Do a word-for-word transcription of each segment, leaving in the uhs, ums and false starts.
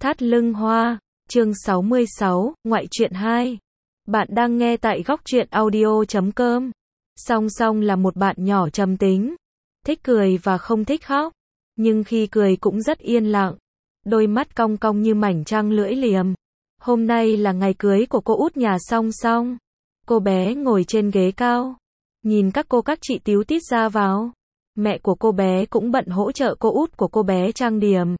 Thắt lưng hoa, chương sáu mươi sáu, ngoại truyện hai. Bạn đang nghe tại góc truyện audio chấm com. Song Song là một bạn nhỏ trầm tính, thích cười và không thích khóc, nhưng khi cười cũng rất yên lặng, đôi mắt cong cong như mảnh trăng lưỡi liềm. Hôm nay là ngày cưới của cô út nhà Song Song. Cô bé ngồi trên ghế cao, nhìn các cô các chị tíu tít ra vào. Mẹ của cô bé cũng bận hỗ trợ cô út của cô bé trang điểm.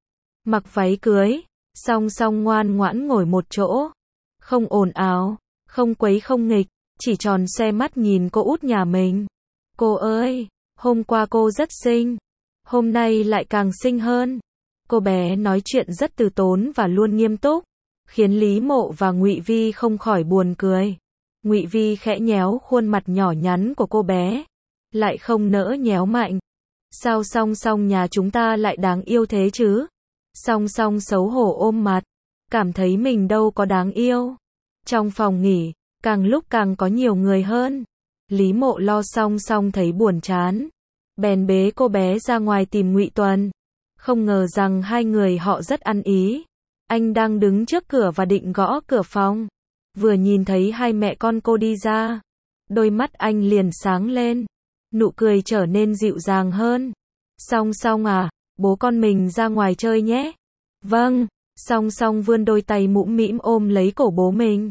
Mặc váy cưới, Song Song ngoan ngoãn ngồi một chỗ, không ồn ào, không quấy không nghịch, chỉ tròn xoe mắt nhìn cô út nhà mình. Cô ơi, hôm qua cô rất xinh, hôm nay lại càng xinh hơn. Cô bé nói chuyện rất từ tốn và luôn nghiêm túc, khiến Lý Mộ và Ngụy Vi không khỏi buồn cười. Ngụy Vi khẽ nhéo khuôn mặt nhỏ nhắn của cô bé, lại không nỡ nhéo mạnh. Sao Song Song nhà chúng ta lại đáng yêu thế chứ? Song Song xấu hổ ôm mặt, cảm thấy mình đâu có đáng yêu. Trong phòng nghỉ, càng lúc càng có nhiều người hơn. Lý Mộ lo Song Song thấy buồn chán, bèn bế cô bé ra ngoài tìm Ngụy Tuần. Không ngờ rằng hai người họ rất ăn ý. Anh đang đứng trước cửa và định gõ cửa phòng, vừa nhìn thấy hai mẹ con cô đi ra, đôi mắt anh liền sáng lên, nụ cười trở nên dịu dàng hơn. Song Song à, bố con mình ra ngoài chơi nhé. Vâng. Song Song vươn đôi tay mũm mĩm ôm lấy cổ bố mình.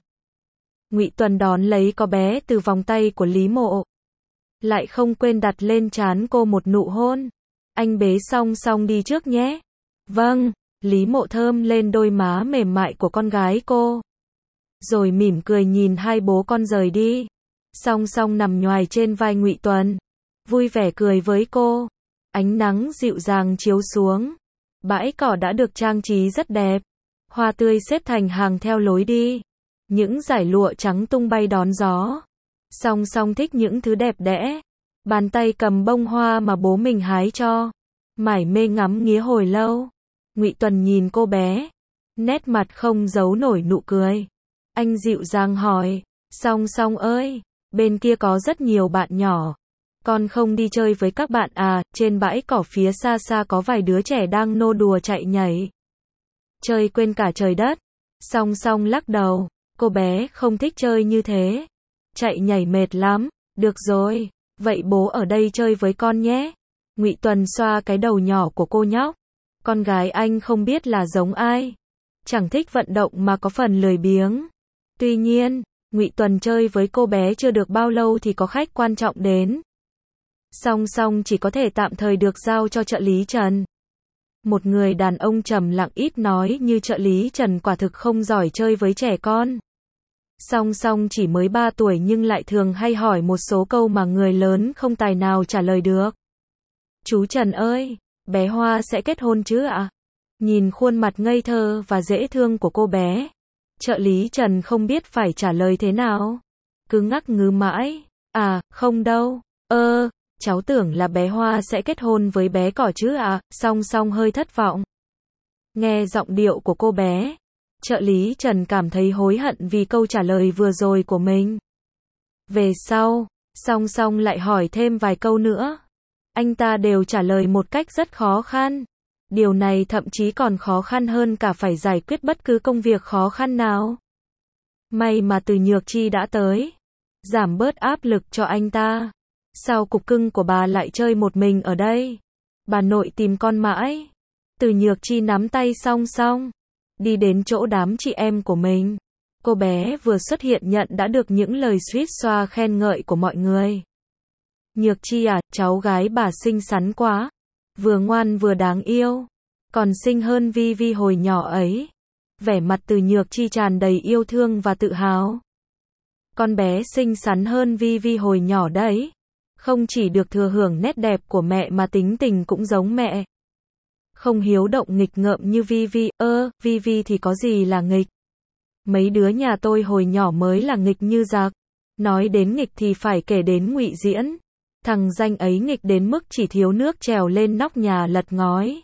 Ngụy Tuần đón lấy cô bé từ vòng tay của Lý Mộ, lại không quên đặt lên trán cô một nụ hôn. Anh bế Song Song đi trước nhé. Vâng. Lý Mộ thơm lên đôi má mềm mại của con gái cô, rồi mỉm cười nhìn hai bố con rời đi. Song Song nằm nhoài trên vai Ngụy Tuần, vui vẻ cười với cô. Ánh nắng dịu dàng chiếu xuống, bãi cỏ đã được trang trí rất đẹp, hoa tươi xếp thành hàng theo lối đi, những dải lụa trắng tung bay đón gió. Song Song thích những thứ đẹp đẽ, bàn tay cầm bông hoa mà bố mình hái cho, mải mê ngắm nghía hồi lâu. Ngụy Tuần nhìn cô bé, nét mặt không giấu nổi nụ cười. Anh dịu dàng hỏi, Song Song ơi, bên kia có rất nhiều bạn nhỏ, con không đi chơi với các bạn à? Trên bãi cỏ phía xa xa có vài đứa trẻ đang nô đùa chạy nhảy, chơi quên cả trời đất. Song Song lắc đầu, cô bé không thích chơi như thế, chạy nhảy mệt lắm. Được rồi, vậy bố ở đây chơi với con nhé. Ngụy Tuần xoa cái đầu nhỏ của cô nhóc. Con gái anh không biết là giống ai, chẳng thích vận động mà có phần lười biếng. Tuy nhiên, Ngụy Tuần chơi với cô bé chưa được bao lâu thì có khách quan trọng đến. Song Song chỉ có thể tạm thời được giao cho trợ lý Trần. Một người đàn ông trầm lặng ít nói như trợ lý Trần quả thực không giỏi chơi với trẻ con. Song Song chỉ mới ba tuổi nhưng lại thường hay hỏi một số câu mà người lớn không tài nào trả lời được. Chú Trần ơi, bé Hoa sẽ kết hôn chứ ạ? Nhìn khuôn mặt ngây thơ và dễ thương của cô bé, trợ lý Trần không biết phải trả lời thế nào, cứ ngắc ngứ mãi. À, không đâu. Ơ, cháu tưởng là bé Hoa sẽ kết hôn với bé cỏ chứ ạ? Song Song hơi thất vọng. Nghe giọng điệu của cô bé, trợ lý Trần cảm thấy hối hận vì câu trả lời vừa rồi của mình. Về sau, Song Song lại hỏi thêm vài câu nữa. Anh ta đều trả lời một cách rất khó khăn. Điều này thậm chí còn khó khăn hơn cả phải giải quyết bất cứ công việc khó khăn nào. May mà Từ Nhược Chi đã tới, giảm bớt áp lực cho anh ta. Sao cục cưng của bà lại chơi một mình ở đây? Bà nội tìm con mãi. Từ Nhược Chi nắm tay Song Song, đi đến chỗ đám chị em của mình. Cô bé vừa xuất hiện nhận đã được những lời suýt xoa khen ngợi của mọi người. Nhược Chi à, cháu gái bà xinh xắn quá, vừa ngoan vừa đáng yêu, còn xinh hơn Vi Vi hồi nhỏ ấy. Vẻ mặt Từ Nhược Chi tràn đầy yêu thương và tự hào. Con bé xinh xắn hơn Vi Vi hồi nhỏ đấy, không chỉ được thừa hưởng nét đẹp của mẹ mà tính tình cũng giống mẹ. Không hiếu động nghịch ngợm như Vi Vi, ơ, Vi Vi thì có gì là nghịch. Mấy đứa nhà tôi hồi nhỏ mới là nghịch như giặc. Nói đến nghịch thì phải kể đến Ngụy Diễn. Thằng danh ấy nghịch đến mức chỉ thiếu nước trèo lên nóc nhà lật ngói.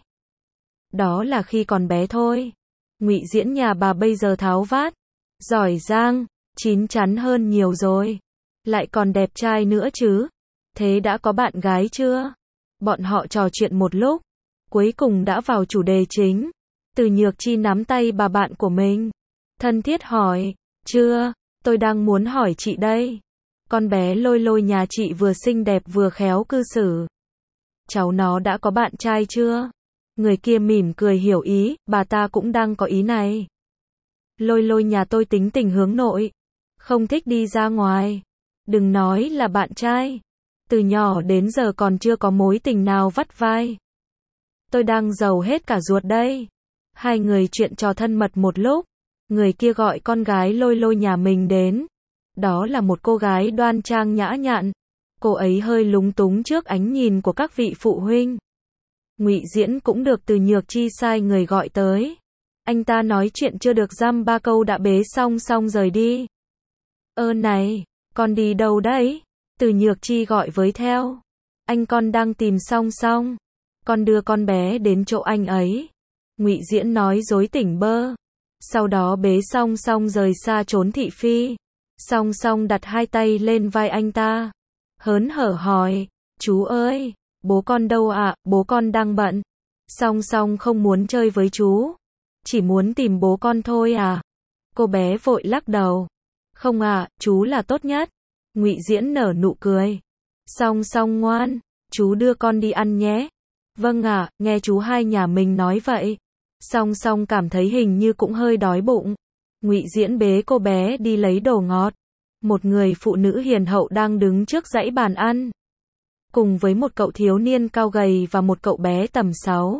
Đó là khi còn bé thôi. Ngụy Diễn nhà bà bây giờ tháo vát, giỏi giang, chín chắn hơn nhiều rồi. Lại còn đẹp trai nữa chứ. Thế đã có bạn gái chưa? Bọn họ trò chuyện một lúc, cuối cùng đã vào chủ đề chính. Từ Nhược Chi nắm tay bà bạn của mình. Thân thiết hỏi, chưa, tôi đang muốn hỏi chị đây. Con bé Lôi Lôi nhà chị vừa xinh đẹp vừa khéo cư xử. Cháu nó đã có bạn trai chưa? Người kia mỉm cười hiểu ý, bà ta cũng đang có ý này. Lôi Lôi nhà tôi tính tình hướng nội. Không thích đi ra ngoài. Đừng nói là bạn trai. Từ nhỏ đến giờ còn chưa có mối tình nào vắt vai. Tôi đang giàu hết cả ruột đây. Hai người chuyện trò thân mật một lúc. Người kia gọi con gái Lôi Lôi nhà mình đến. Đó là một cô gái đoan trang nhã nhặn. Cô ấy hơi lúng túng trước ánh nhìn của các vị phụ huynh. Ngụy Diễn cũng được Từ Nhược Chi sai người gọi tới. Anh ta nói chuyện chưa được dăm ba câu đã bế song song rời đi. Ơ này, con đi đâu đấy? Từ Nhược Chi gọi với theo. Anh con đang tìm song song. Con đưa con bé đến chỗ anh ấy. Ngụy Diễn nói dối tỉnh bơ. Sau đó bế song song rời xa trốn thị phi. Song song đặt hai tay lên vai anh ta. Hớn hở hỏi, chú ơi, bố con đâu ạ, à? Bố con đang bận. Song song không muốn chơi với chú. Chỉ muốn tìm bố con thôi à. Cô bé vội lắc đầu. Không ạ, à, chú là tốt nhất. Ngụy Diễn nở nụ cười. Song song ngoan, chú đưa con đi ăn nhé. Vâng ạ, à, nghe chú hai nhà mình nói vậy. Song song cảm thấy hình như cũng hơi đói bụng. Ngụy Diễn bế cô bé đi lấy đồ ngọt. Một người phụ nữ hiền hậu đang đứng trước dãy bàn ăn. Cùng với một cậu thiếu niên cao gầy và một cậu bé tầm sáu,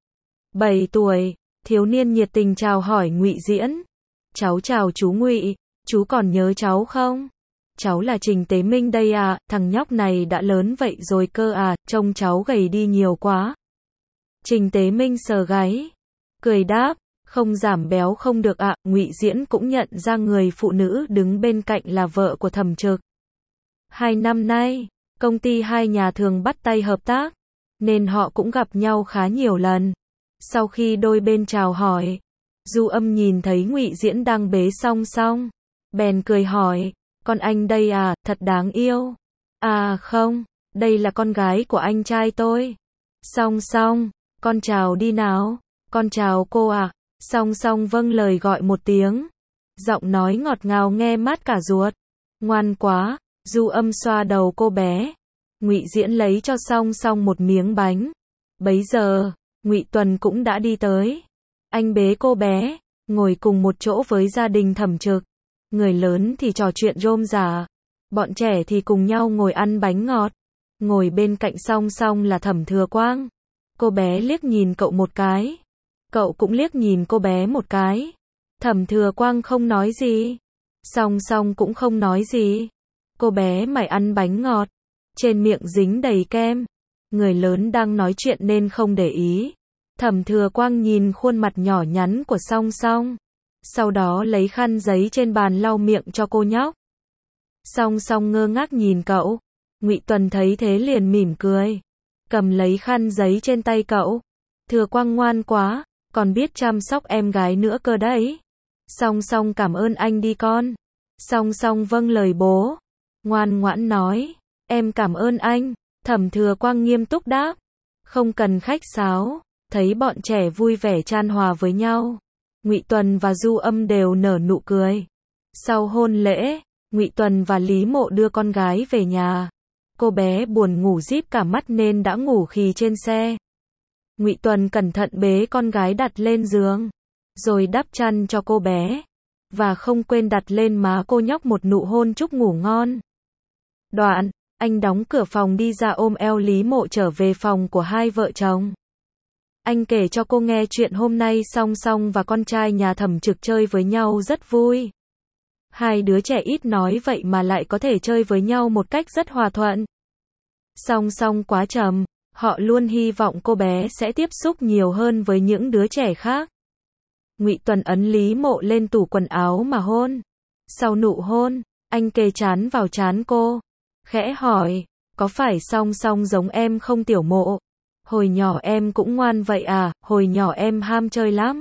bảy tuổi. Thiếu niên nhiệt tình chào hỏi Ngụy Diễn. Cháu chào chú Ngụy, chú còn nhớ cháu không? Cháu là Trình Tế Minh đây à, thằng nhóc này đã lớn vậy rồi cơ à, trông cháu gầy đi nhiều quá. Trình Tế Minh sờ gáy, cười đáp, không giảm béo không được ạ. À. Ngụy Diễn cũng nhận ra người phụ nữ đứng bên cạnh là vợ của Thẩm Trực. Hai năm nay, công ty hai nhà thường bắt tay hợp tác, nên họ cũng gặp nhau khá nhiều lần. Sau khi đôi bên chào hỏi, Du Âm nhìn thấy Ngụy Diễn đang bế song song, bèn cười hỏi, con anh đây à, thật đáng yêu. À không, đây là con gái của anh trai tôi. Song song, con chào đi nào. Con chào cô à. Song song vâng lời gọi một tiếng. Giọng nói ngọt ngào nghe mát cả ruột. Ngoan quá. Du Âm xoa đầu cô bé. Ngụy Diễn lấy cho song song một miếng bánh. Bấy giờ, Ngụy Tuần cũng đã đi tới. Anh bế cô bé, ngồi cùng một chỗ với gia đình Thẩm Trực. Người lớn thì trò chuyện rôm rả. Bọn trẻ thì cùng nhau ngồi ăn bánh ngọt. Ngồi bên cạnh song song là Thẩm Thừa Quang. Cô bé liếc nhìn cậu một cái. Cậu cũng liếc nhìn cô bé một cái. Thẩm Thừa Quang không nói gì. Song song cũng không nói gì. Cô bé mải ăn bánh ngọt. Trên miệng dính đầy kem. Người lớn đang nói chuyện nên không để ý. Thẩm Thừa Quang nhìn khuôn mặt nhỏ nhắn của song song. Sau đó lấy khăn giấy trên bàn lau miệng cho cô nhóc. Song song ngơ ngác nhìn cậu. Ngụy Tuần thấy thế liền mỉm cười. Cầm lấy khăn giấy trên tay cậu. Thừa Quang ngoan quá, còn biết chăm sóc em gái nữa cơ đấy. Song song cảm ơn anh đi con. Song song vâng lời bố. Ngoan ngoãn nói, em cảm ơn anh. Thẩm Thừa Quang nghiêm túc đáp. Không cần khách sáo. Thấy bọn trẻ vui vẻ chan hòa với nhau. Ngụy Tuần và Du Âm đều nở nụ cười. Sau hôn lễ, Ngụy Tuần và Lý Mộ đưa con gái về nhà. Cô bé buồn ngủ díp cả mắt nên đã ngủ khì trên xe. Ngụy Tuần cẩn thận bế con gái đặt lên giường, rồi đắp chăn cho cô bé, và không quên đặt lên má cô nhóc một nụ hôn chúc ngủ ngon. Đoạn, anh đóng cửa phòng đi ra ôm eo Lý Mộ trở về phòng của hai vợ chồng. Anh kể cho cô nghe chuyện hôm nay Song Song và con trai nhà Thẩm Trực chơi với nhau rất vui. Hai đứa trẻ ít nói vậy mà lại có thể chơi với nhau một cách rất hòa thuận. Song Song quá trầm, họ luôn hy vọng cô bé sẽ tiếp xúc nhiều hơn với những đứa trẻ khác. Ngụy Tuần ấn Lý Mộ lên tủ quần áo mà hôn. Sau nụ hôn, anh kề trán vào trán cô, khẽ hỏi, có phải Song Song giống em không Tiểu Mộ? Hồi nhỏ em cũng ngoan vậy à, hồi nhỏ em ham chơi lắm.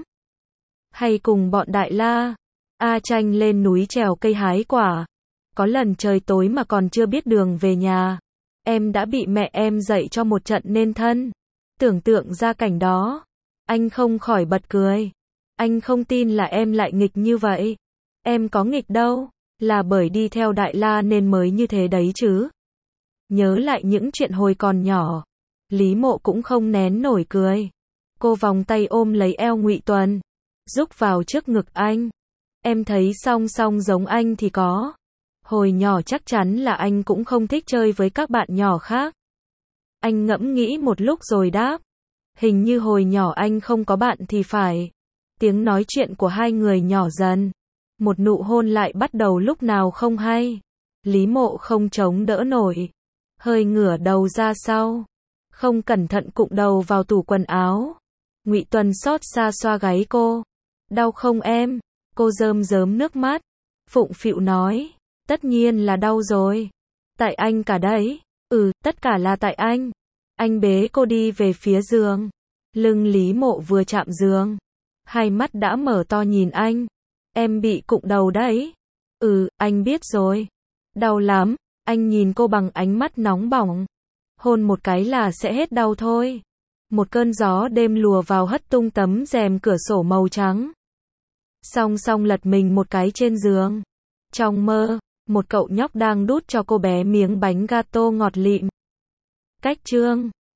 Hay cùng bọn Đại La, A Tranh lên núi trèo cây hái quả. Có lần trời tối mà còn chưa biết đường về nhà. Em đã bị mẹ em dạy cho một trận nên thân. Tưởng tượng ra cảnh đó, Anh không khỏi bật cười. Anh không tin là em lại nghịch như vậy. Em có nghịch đâu, là bởi đi theo Đại La nên mới như thế đấy chứ. Nhớ lại những chuyện hồi còn nhỏ, Lý Mộ cũng không nén nổi cười. Cô vòng tay ôm lấy eo Ngụy Tuần, rúc vào trước ngực anh. Em thấy song song giống anh thì có. Hồi nhỏ chắc chắn là anh cũng không thích chơi với các bạn nhỏ khác. Anh ngẫm nghĩ một lúc rồi đáp. Hình như hồi nhỏ anh không có bạn thì phải. Tiếng nói chuyện của hai người nhỏ dần. Một nụ hôn lại bắt đầu lúc nào không hay. Lý Mộ không chống đỡ nổi. Hơi ngửa đầu ra sau. Không cẩn thận cụng đầu vào tủ quần áo. Ngụy Tuần xót xa xoa gáy cô. Đau không em? Cô rơm rớm nước mắt. Phụng phịu nói. Tất nhiên là đau rồi. Tại anh cả đấy. Ừ, tất cả là tại anh. Anh bế cô đi về phía giường. Lưng Lý Mộ vừa chạm giường, hai mắt đã mở to nhìn anh. Em bị cụng đầu đấy. Ừ, anh biết rồi. Đau lắm. Anh nhìn cô bằng ánh mắt nóng bỏng. Hôn một cái là sẽ hết đau thôi. Một cơn gió đêm lùa vào hất tung tấm rèm cửa sổ màu trắng. Song song lật mình một cái trên giường. Trong mơ, một cậu nhóc đang đút cho cô bé miếng bánh gato ngọt lịm. Cách chương